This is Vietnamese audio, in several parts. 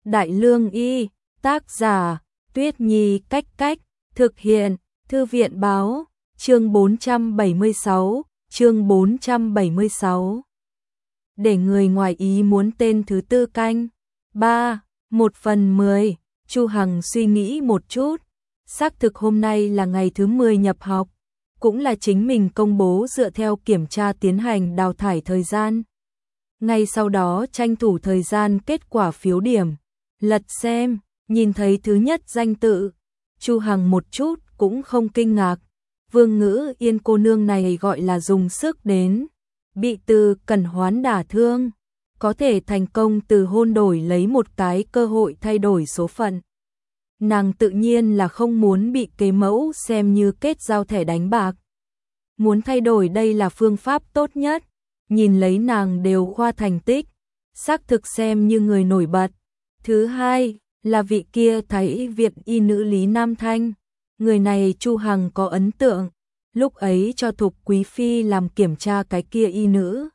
Đại Lương Y, tác giả, Tuyết Nhi Cách Cách, thực hiện, Thư viện Báo, chương 476, chương 476. Để người ngoài ý muốn tên thứ tư canh. 3, 1/10, Chu Hằng suy nghĩ một chút. Xác thực hôm nay là ngày thứ 10 nhập học, cũng là chính mình công bố dựa theo kiểm tra tiến hành đào thải thời gian. Ngay sau đó tranh thủ thời gian kết quả phiếu điểm, lật xem, nhìn thấy thứ nhất danh tự, Chu Hằng một chút cũng không kinh ngạc. Vương Ngữ Yên cô nương này gọi là dùng sức đến, bị Từ Cẩn Hoán đả thương, có thể thành công từ hôn đổi lấy một cái cơ hội thay đổi số phận. Nàng tự nhiên là không muốn bị kế mẫu xem như kết giao thẻ đánh bạc. Muốn thay đổi đây là phương pháp tốt nhất. Nhìn lấy nàng đều khoa thành tích, xác thực xem như người nổi bật. Thứ hai là vị kia Thái Viện y nữ Lý Nam Thanh. Người này Chu Hằng có ấn tượng, lúc ấy cho Thục Quý Phi làm kiểm tra cái kia y nữ.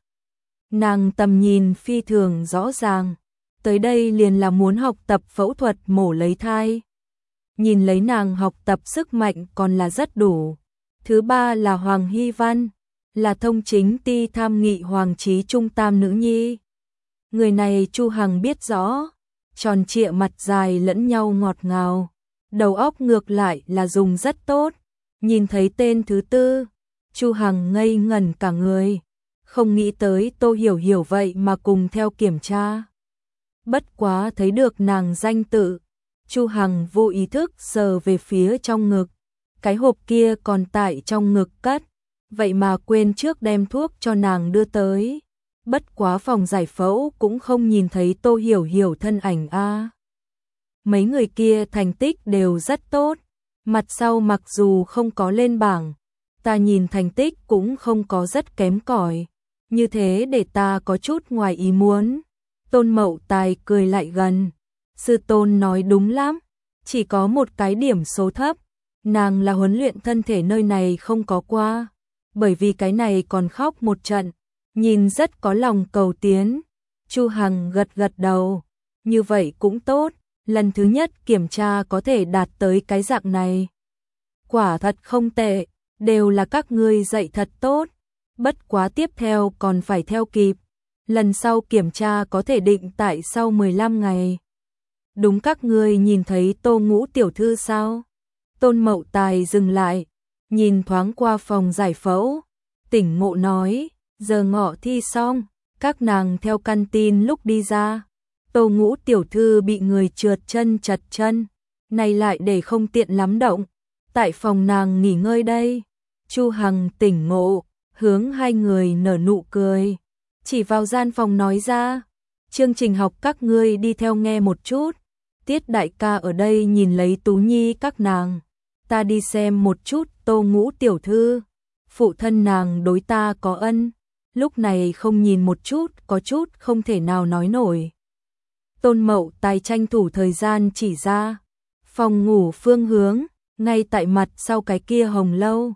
Nàng tầm nhìn phi thường rõ ràng, tới đây liền là muốn học tập phẫu thuật mổ lấy thai. Nhìn lấy nàng học tập sức mạnh còn là rất đủ. Thứ ba là Hoàng Hy Văn, là thông chính ty tham nghị Hoàng Chí Trung tam nữ nhi. Người này Chu Hằng biết rõ, tròn trịa mặt dài lẫn nhau ngọt ngào, đầu óc ngược lại là dùng rất tốt. Nhìn thấy tên thứ tư, Chu Hằng ngây ngẩn cả người, không nghĩ tới Tô Hiểu Hiểu vậy mà cùng theo kiểm tra. Bất quá thấy được nàng danh tự, Chu Hằng vô ý thức sờ về phía trong ngực, cái hộp kia còn tại trong ngực cất, vậy mà quên trước đem thuốc cho nàng đưa tới. Bất quá phòng giải phẫu cũng không nhìn thấy Tô Hiểu Hiểu thân ảnh a. Mấy người kia thành tích đều rất tốt, mặt sau mặc dù không có lên bảng, ta nhìn thành tích cũng không có rất kém cỏi, như thế để ta có chút ngoài ý muốn. Tôn Mậu Tài cười lại gần, sư tôn nói đúng lắm, chỉ có một cái điểm số thấp, nàng là huấn luyện thân thể nơi này không có qua, bởi vì cái này còn khóc một trận, nhìn rất có lòng cầu tiến. Chu Hằng gật gật đầu, như vậy cũng tốt, lần thứ nhất kiểm tra có thể đạt tới cái dạng này. Quả thật không tệ, đều là các ngươi dạy thật tốt, bất quá tiếp theo còn phải theo kịp, lần sau kiểm tra có thể định tại sau 15 ngày. Đúng, các ngươi nhìn thấy Tô Ngũ tiểu thư sao? Tôn Mậu Tài dừng lại, nhìn thoáng qua phòng giải phẫu, tỉnh ngộ nói, giờ ngọ thi xong, các nàng theo căn tin lúc đi ra. Tô Ngũ tiểu thư bị người trượt chân chật chân, này lại để không tiện lắm động, tại phòng nàng nghỉ ngơi đây. Chu Hằng tỉnh ngộ, hướng hai người nở nụ cười, chỉ vào gian phòng nói ra, chương trình học các ngươi đi theo nghe một chút, Tiết đại ca ở đây nhìn lấy Tú Nhi các nàng, ta đi xem một chút Tô Ngũ tiểu thư, phụ thân nàng đối ta có ân, lúc này không nhìn một chút có chút không thể nào nói nổi. Tôn Mậu Tài tranh thủ thời gian chỉ ra, phòng ngủ phương hướng, ngay tại mặt sau cái kia hồng lâu,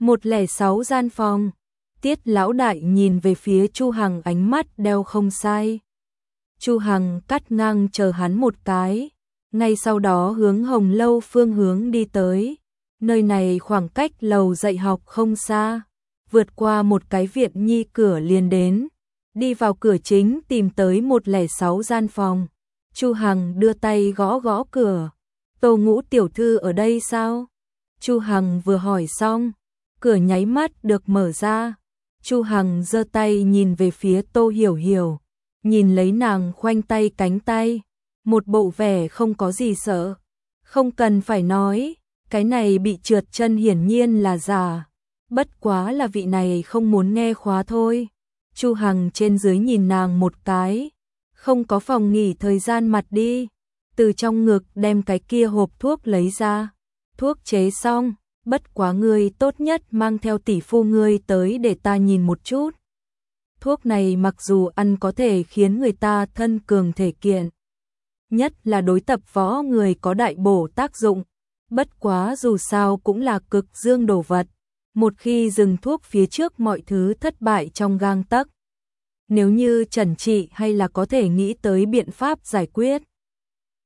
106 gian phòng. Tiết lão đại nhìn về phía Chu Hằng ánh mắt đeo không sai. Chu Hằng cắt ngang chờ hắn một cái, ngay sau đó hướng hồng lâu phương hướng đi tới. Nơi này khoảng cách lầu dạy học không xa, vượt qua một cái viện nhi cửa liền đến. Đi vào cửa chính tìm tới 106 gian phòng. Chu Hằng đưa tay gõ gõ cửa. Tô Ngũ tiểu thư ở đây sao? Chu Hằng vừa hỏi xong, cửa nháy mắt được mở ra. Chu Hằng giơ tay nhìn về phía Tô Hiểu Hiểu, nhìn lấy nàng khoanh tay cánh tay, một bộ vẻ không có gì sợ. Không cần phải nói, cái này bị trượt chân hiển nhiên là giả, bất quá là vị này không muốn nghe khóa thôi. Chu Hằng trên dưới nhìn nàng một cái, không có phòng nghỉ thời gian mặt đi, từ trong ngực đem cái kia hộp thuốc lấy ra, thuốc chế xong, bất quá ngươi tốt nhất mang theo tỷ phu ngươi tới để ta nhìn một chút. Thuốc này mặc dù ăn có thể khiến người ta thân cường thể kiện, nhất là đối tập võ người có đại bổ tác dụng, bất quá dù sao cũng là cực dương đồ vật, một khi dừng thuốc phía trước mọi thứ thất bại trong gang tấc. Nếu như trần trị hay là có thể nghĩ tới biện pháp giải quyết.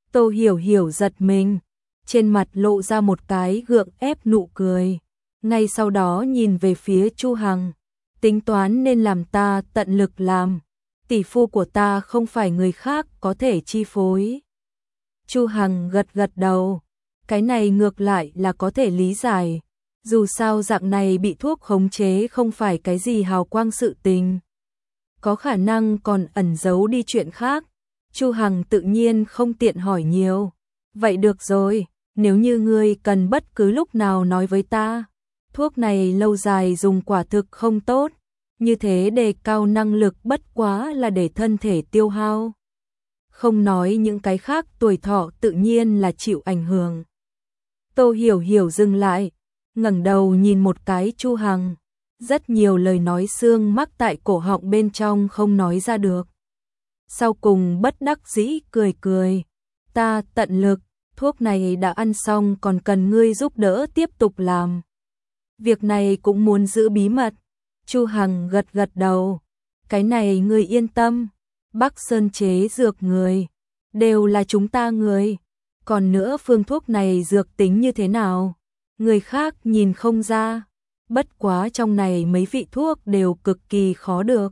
Tô Hiểu Hiểu giật mình, trên mặt lộ ra một cái gượng ép nụ cười. Ngay sau đó nhìn về phía Chu Hằng, tính toán nên làm ta tận lực làm, tỷ phu của ta không phải người khác có thể chi phối. Chu Hằng gật gật đầu, cái này ngược lại là có thể lý giải, dù sao dạng này bị thuốc khống chế không phải cái gì hào quang sự tình. Có khả năng còn ẩn giấu đi chuyện khác. Chu Hằng tự nhiên không tiện hỏi nhiều. Vậy được rồi, nếu như ngươi cần bất cứ lúc nào nói với ta. Thuốc này lâu dài dùng quả thực không tốt, như thế đề cao năng lực bất quá là để thân thể tiêu hao. Không nói những cái khác, tuổi thọ tự nhiên là chịu ảnh hưởng. Tô Hiểu Hiểu dừng lại, ngẩng đầu nhìn một cái Chu Hằng. Rất nhiều lời nói xương mắc tại cổ họng bên trong không nói ra được. Sau cùng bất đắc dĩ cười cười. Ta tận lực, thuốc này đã ăn xong còn cần ngươi giúp đỡ tiếp tục làm. Việc này cũng muốn giữ bí mật. Chu Hằng gật gật đầu. Cái này ngươi yên tâm. Bắc Sơn chế dược người, đều là chúng ta người. Còn nữa phương thuốc này dược tính như thế nào? Người khác nhìn không ra. Bất quá trong này mấy vị thuốc đều cực kỳ khó được.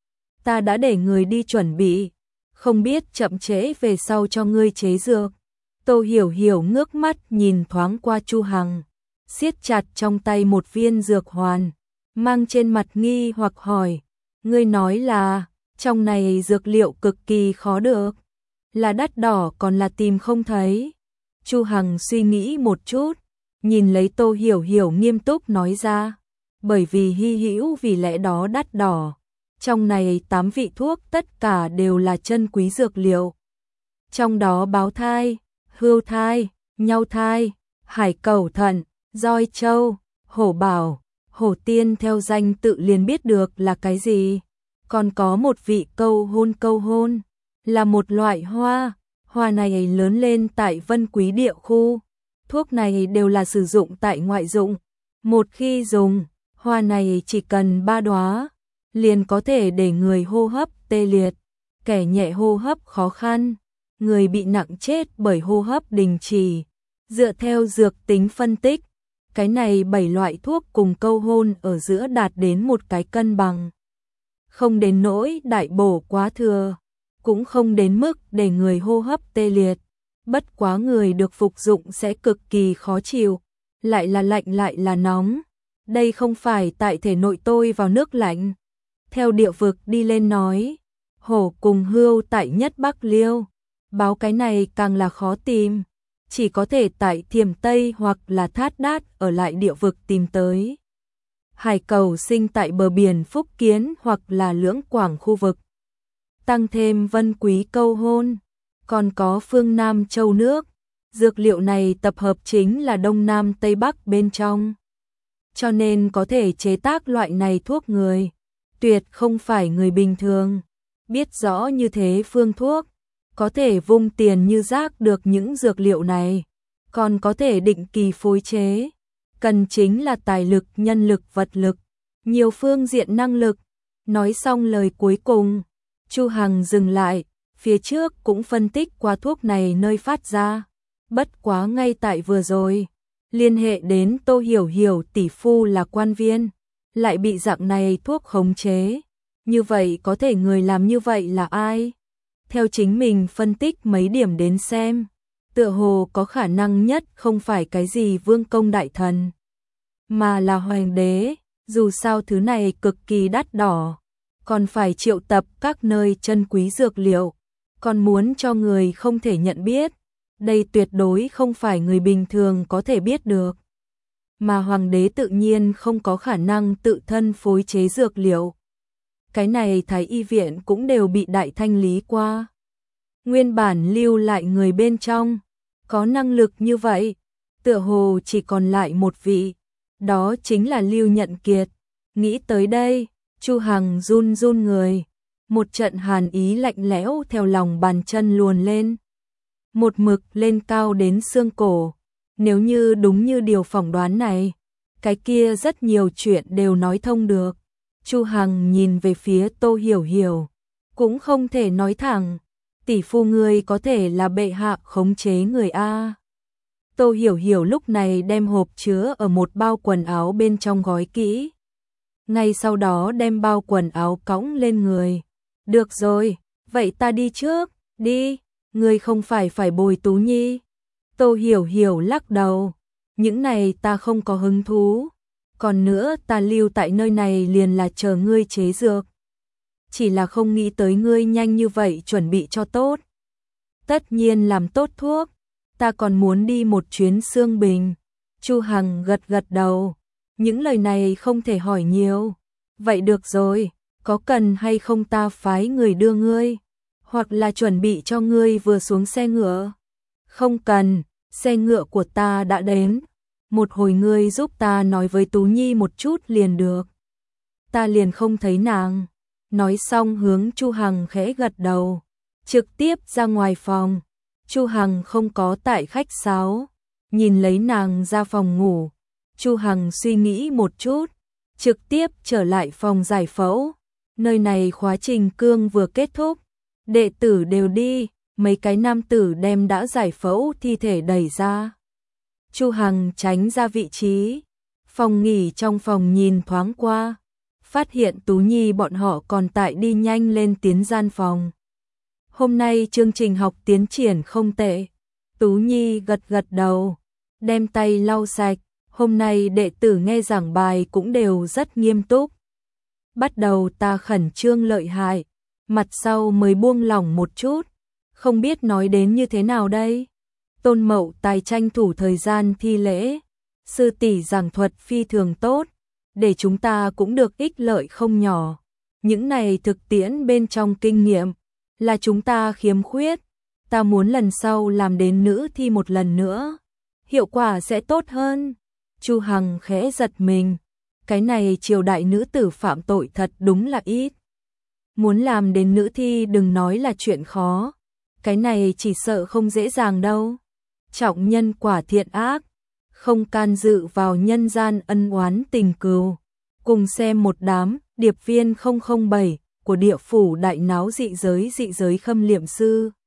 Ta đã để người đi chuẩn bị, không biết chậm trễ về sau cho ngươi chế dược. Tô Hiểu Hiểu ngước mắt nhìn thoáng qua Chu Hằng, siết chặt trong tay một viên dược hoàn, mang trên mặt nghi hoặc hỏi, ngươi nói là trong này dược liệu cực kỳ khó được, là đắt đỏ còn là tìm không thấy. Chu Hằng suy nghĩ một chút, nhìn lấy Tô Hiểu Hiểu nghiêm túc nói ra, bởi vì hy hữu vì lẽ đó đắt đỏ. Trong này 8 vị thuốc tất cả đều là chân quý dược liệu. Trong đó báo thai, hươu thai, nhau thai, hải cẩu thận, roi châu, hổ bảo, hổ tiên theo danh tự liền biết được là cái gì. Còn có một vị câu hôn, là một loại hoa. Hoa này lớn lên tại Vân Quý địa khu. Thuốc này đều là sử dụng tại ngoại dụng. Một khi dùng, hoa này chỉ cần 3 đóa liền có thể để người hô hấp tê liệt, kẻ nhẹ hô hấp khó khăn, người bị nặng chết bởi hô hấp đình trì. Dựa theo dược tính phân tích, cái này 7 loại thuốc cùng câu hôn ở giữa đạt đến một cái cân bằng. Không đến nỗi đại bổ quá thừa, cũng không đến mức để người hô hấp tê liệt. Bất quá người được phục dụng sẽ cực kỳ khó chịu, lại là lạnh lại là nóng. Đây không phải tại thể nội tôi vào nước lạnh. Theo địa vực đi lên nói, hổ cùng hươu tại nhất Bắc Liêu, báo cái này càng là khó tìm, chỉ có thể tại Thiểm Tây hoặc là Thát Đát ở lại địa vực tìm tới. Hải cẩu sinh tại bờ biển Phúc Kiến hoặc là Lưỡng Quảng khu vực. Tăng thêm Vân Quý câu hôn, còn có phương Nam châu nước. Dược liệu này tập hợp chính là Đông Nam Tây Bắc bên trong. Cho nên có thể chế tác loại này thuốc người, tuyệt không phải người bình thường. Biết rõ như thế phương thuốc, có thể vung tiền như rác được những dược liệu này, còn có thể định kỳ phối chế. Cần chính là tài lực, nhân lực, vật lực, nhiều phương diện năng lực. Nói xong lời cuối cùng, Chu Hằng dừng lại, phía trước cũng phân tích qua thuốc này nơi phát ra. Bất quá ngay tại vừa rồi, liên hệ đến Tô Hiểu Hiểu tỷ phu là quan viên, lại bị dạng này thuốc khống chế. Như vậy có thể người làm như vậy là ai? Theo chính mình phân tích mấy điểm đến xem, tựa hồ có khả năng nhất không phải cái gì vương công đại thần, mà là hoàng đế. Dù sao thứ này cực kỳ đắt đỏ, còn phải triệu tập các nơi chân quý dược liệu, còn muốn cho người không thể nhận biết. Đây tuyệt đối không phải người bình thường có thể biết được. Mà hoàng đế tự nhiên không có khả năng tự thân phối chế dược liệu. Cái này Thái y viện cũng đều bị đại thanh lý qua. Nguyên bản lưu lại người bên trong, có năng lực như vậy, tựa hồ chỉ còn lại một vị, đó chính là Lưu Nhận Kiệt. Nghĩ tới đây, Chu Hằng run run người, một trận hàn ý lạnh lẽo theo lòng bàn chân luồn lên. Một mực lên cao đến xương cổ. Nếu như đúng như điều phỏng đoán này, cái kia rất nhiều chuyện đều nói thông được. Chu Hằng nhìn về phía Tô Hiểu Hiểu, cũng không thể nói thẳng, tỷ phu ngươi có thể là bệ hạ khống chế người a. Tô Hiểu Hiểu lúc này đem hộp chứa ở một bao quần áo bên trong gói kỹ. Ngay sau đó đem bao quần áo cõng lên người. Được rồi, vậy ta đi trước, đi, ngươi không phải bồi Tú Nhi. Tô Hiểu Hiểu lắc đầu, những này ta không có hứng thú. Còn nữa ta lưu tại nơi này liền là chờ ngươi chế dược. Chỉ là không nghĩ tới ngươi nhanh như vậy chuẩn bị cho tốt. Tất nhiên làm tốt thuốc, ta còn muốn đi một chuyến Xương Bình. Chu Hằng gật gật đầu, những lời này không thể hỏi nhiều. Vậy được rồi, có cần hay không ta phái người đưa ngươi, hoặc là chuẩn bị cho ngươi vừa xuống xe ngựa? Không cần, xe ngựa của ta đã đến. Một hồi ngươi giúp ta nói với Tú Nhi một chút liền được. Ta liền không thấy nàng. Nói xong hướng Chu Hằng khẽ gật đầu, trực tiếp ra ngoài phòng. Chu Hằng không có tại khách sáo, nhìn lấy nàng ra phòng ngủ. Chu Hằng suy nghĩ một chút, trực tiếp trở lại phòng giải phẫu. Nơi này khóa trình cương vừa kết thúc, đệ tử đều đi, mấy cái nam tử đem đã giải phẫu thi thể đẩy ra. Chu Hằng tránh ra vị trí, phòng nghỉ trong phòng nhìn thoáng qua, phát hiện Tú Nhi bọn họ còn tại đi nhanh lên tiến gian phòng. Hôm nay chương trình học tiến triển không tệ. Tú Nhi gật gật đầu, đem tay lau sạch. Hôm nay đệ tử nghe giảng bài cũng đều rất nghiêm túc. Bắt đầu ta khẩn trương lợi hại, mặt sau mới buông lỏng một chút. Không biết nói đến như thế nào đây? Tôn Mậu Tài tranh thủ thời gian thi lễ. Sư tỷ giảng thuật phi thường tốt, để chúng ta cũng được ích lợi không nhỏ. Những này thực tiễn bên trong kinh nghiệm là chúng ta khiếm khuyết. Ta muốn lần sau làm đến nữ thi một lần nữa, hiệu quả sẽ tốt hơn. Chu Hằng khẽ giật mình, cái này triều đại nữ tử phạm tội thật đúng là ít. Muốn làm đến nữ thi đừng nói là chuyện khó, cái này chỉ sợ không dễ dàng đâu. Trọng nhân quả thiện ác, không can dự vào nhân gian ân oán tình cừu. Cùng xem một đám điệp viên 007 của địa phủ đại náo dị giới khâm liệm sư.